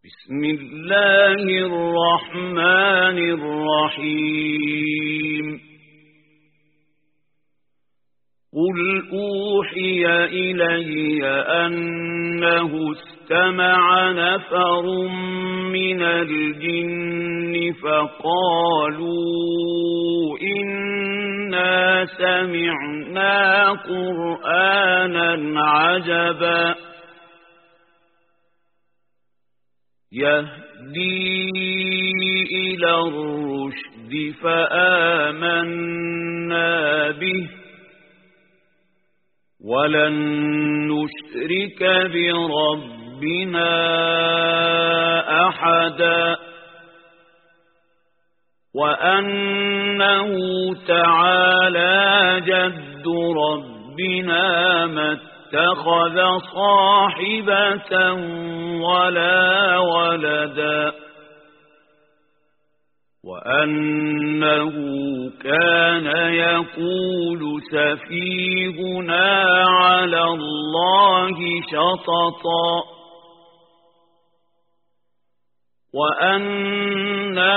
بسم الله الرحمن الرحيم قل أوحي إلي أنه استمع نفر من الجن فقالوا إنا سمعنا قرآنا عجبا يهدي إلى الرشد فآمنا به ولن نشرك بربنا أحدا وأنه تعالى جد ربنا ما اتخذ صاحبة ولا ولدا وأنه كان يقول سفيهنا على الله شططا وأنا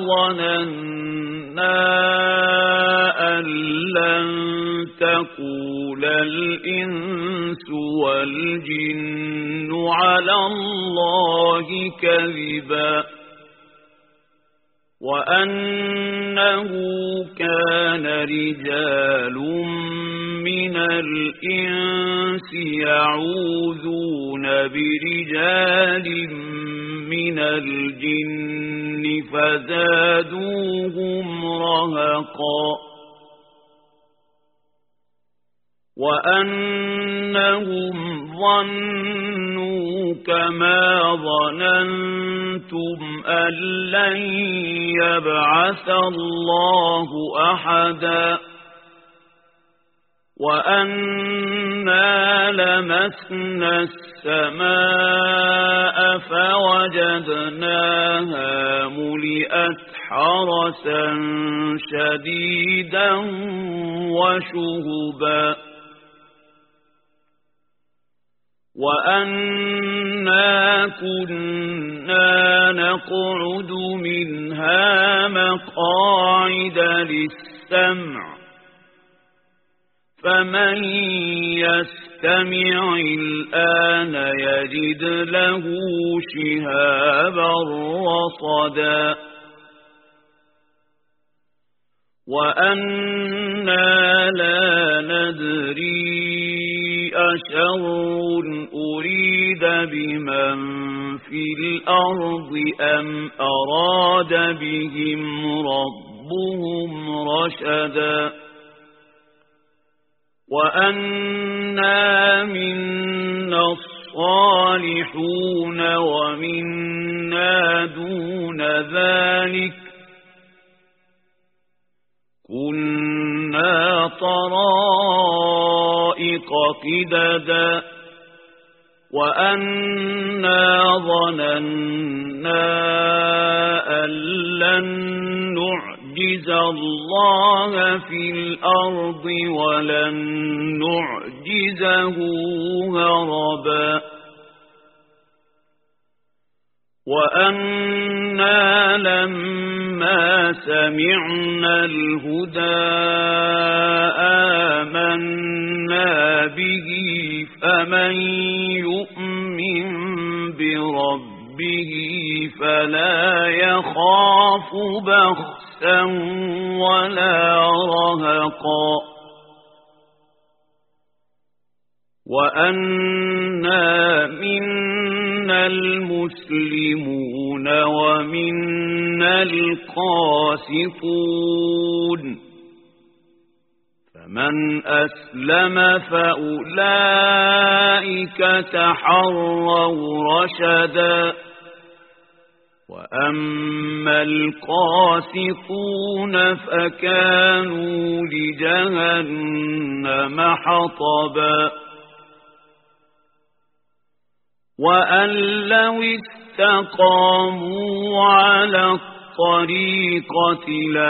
ظننا أن لن تقول الإنس والجن على الله كذبا وأنه كان رجال من الإنس يعوذون برجال من الجن فزادوهم رهقا وأنهم ظنوا كما ظننتم أن لن يبعث الله أحدا وأنا لمسنا السماء فوجدناها ملئت حرسا شديدا وشهبا وأنا كنا نقعد منها مقاعد للسمع فمن يستمع الآن يجد له شهابا رصدا وأنا لا ندري أشر أريد بمن في الأرض أم أراد بهم ربهم رشدا وأنا منا الصالحون ومنا دون ذلك كنا طرائق قددا وأنا ظننا أن لن نعجز الله في الأرض ولن نعجزه هربا وأنا لما سمعنا الهدى آمنا به فمن يؤمن بربه فلا يخاف بخسا ولا رهقا وأنا منا المسلمون ومنا القاسطون فمن أسلم فأولئك تحروا رشدا وأما القاسطون فكانوا لجهنم حطبا وأن لو استقاموا على الطريقة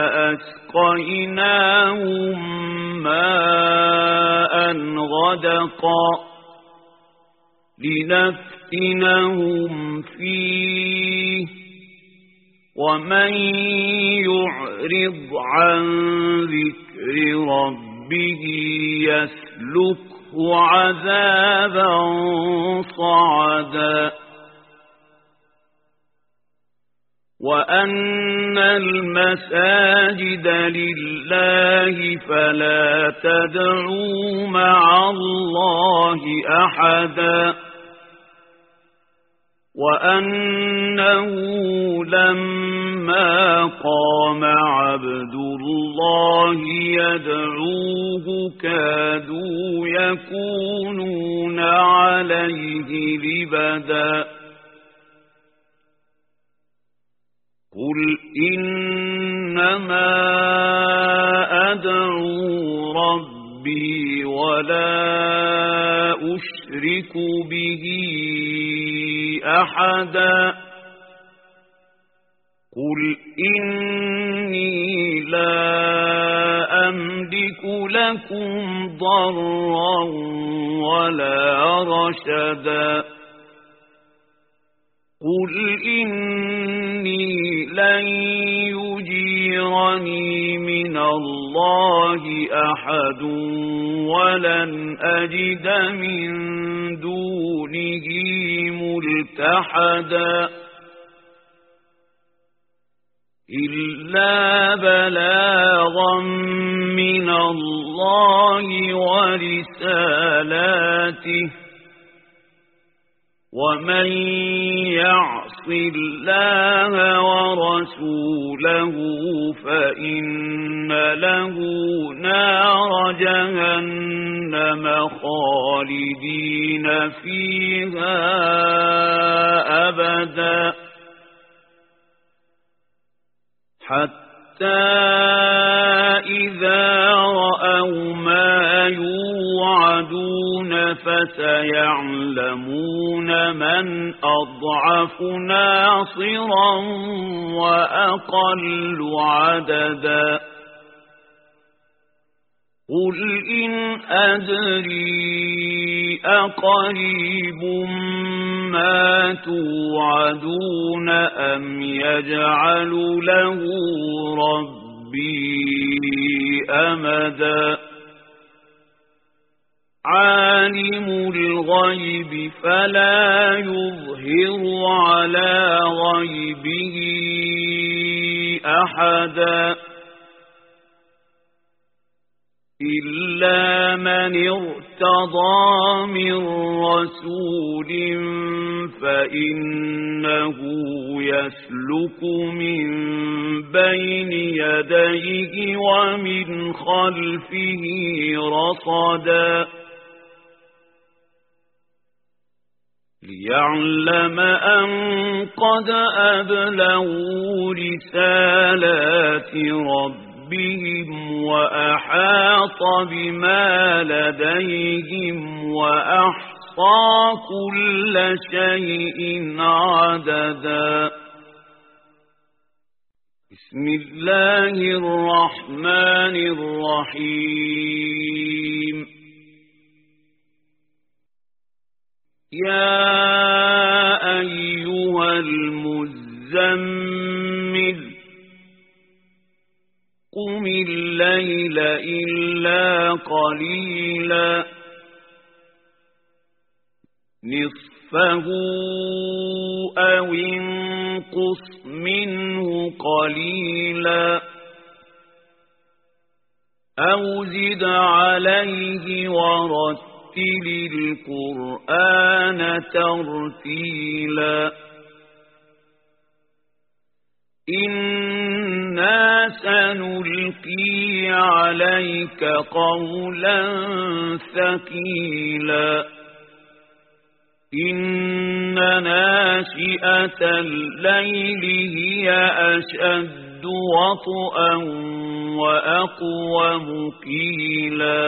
لأسقيناهم ماء غدقا لنفتنهم فيه ومن يعرض عن ذكر ربه يسلكه عذابا صعدا وأن المساجد لله فلا تدعوا مع الله أحدا وأنه لما قام عبد الله يدعوه كادوا يكونون عليه لبدا قل إنما أدعو ربي ولا أشرك به أحدا قل إني لا أملك لكم ضرا ولا رشدا قل إني لن يجيرني من الله أحد ولن أجد من دونه ملتحدا إلا بلاغا من الله ورسالاته ومن يعص الله ورسوله فإن له نار جهنم خالدين فيها أبدا حتى إذا رأوا ما يوعدون فسيعلمون من أضعف ناصرا وأقل عددا قل إن أدري أقريب ما توعدون أم يجعل له ربي أمدا عالم الغيب فلا يظهر على غيبه أحدا إلا من ارتضى من رسول فإنه يسلك من بين يديه ومن خلفه رصدا ليعلم أن قد أبلغوا رسالات ربهم وأحاط بما لديهم وأحصى كل شيء عددا بسم الله الرحمن الرحيم يا أيها المزمل قم الليل إلا قليلا نصفه أو انقص منه قليلا أو زد عليه ورتل القرآن ترتيلا إنا سنلقي عليك قولا ثقيلا إن ناشئة الليل هي أشد وطئا وأقوم قيلا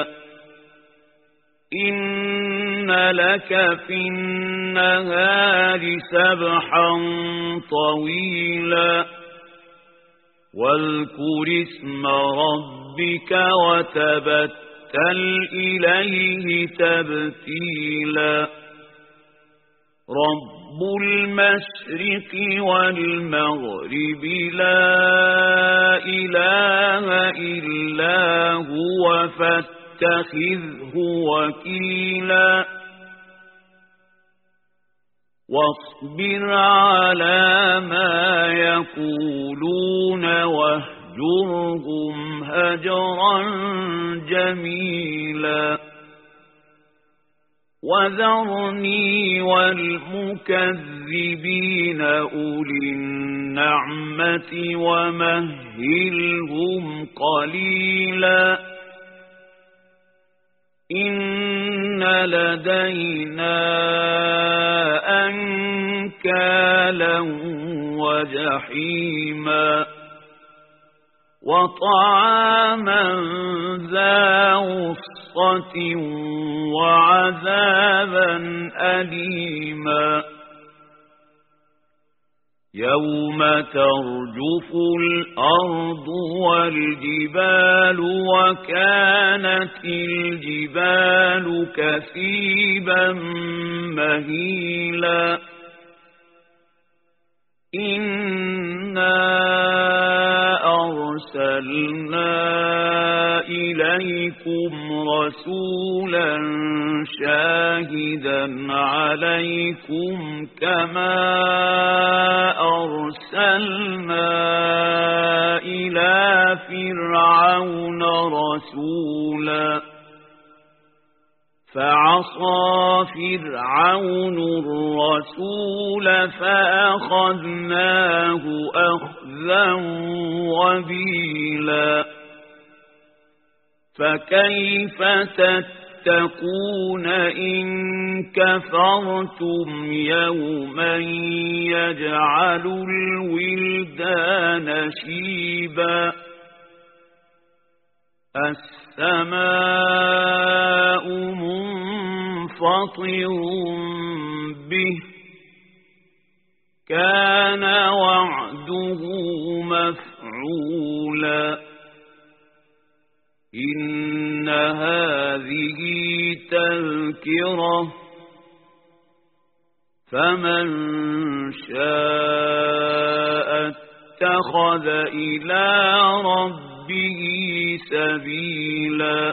إن لك في النهار سبحا طويلا واذكر اسم ربك وتبتل إليه تبتيلا رب المشرق والمغرب لا إله إلا هو فاتخذه وكيلا واصبر على ما يقولون واهجرهم هجرا جميلا وذرني والمكذبين أولي النعمة ومهلهم قليلا إن لدينا أنكالا وجحيما وطعاما ذا غصة وعذابا أليما يوم ترجف الأرض والجبال وكانت الجبال كثيبا مهيلا إنا أرسلنا إليكم رسولا شاهدا عليكم كما أرسلنا إلى فرعون رسولا فعصى فرعون الرسول فأخذناه أخذا وبيلا فكيف تتقون إن كفرتم يوما يجعل الولدان شيبا السماء منفطر به كان وعده مفعولا إن هذه تذكرة فمن شاء اتخذ إلى ربه سبيلا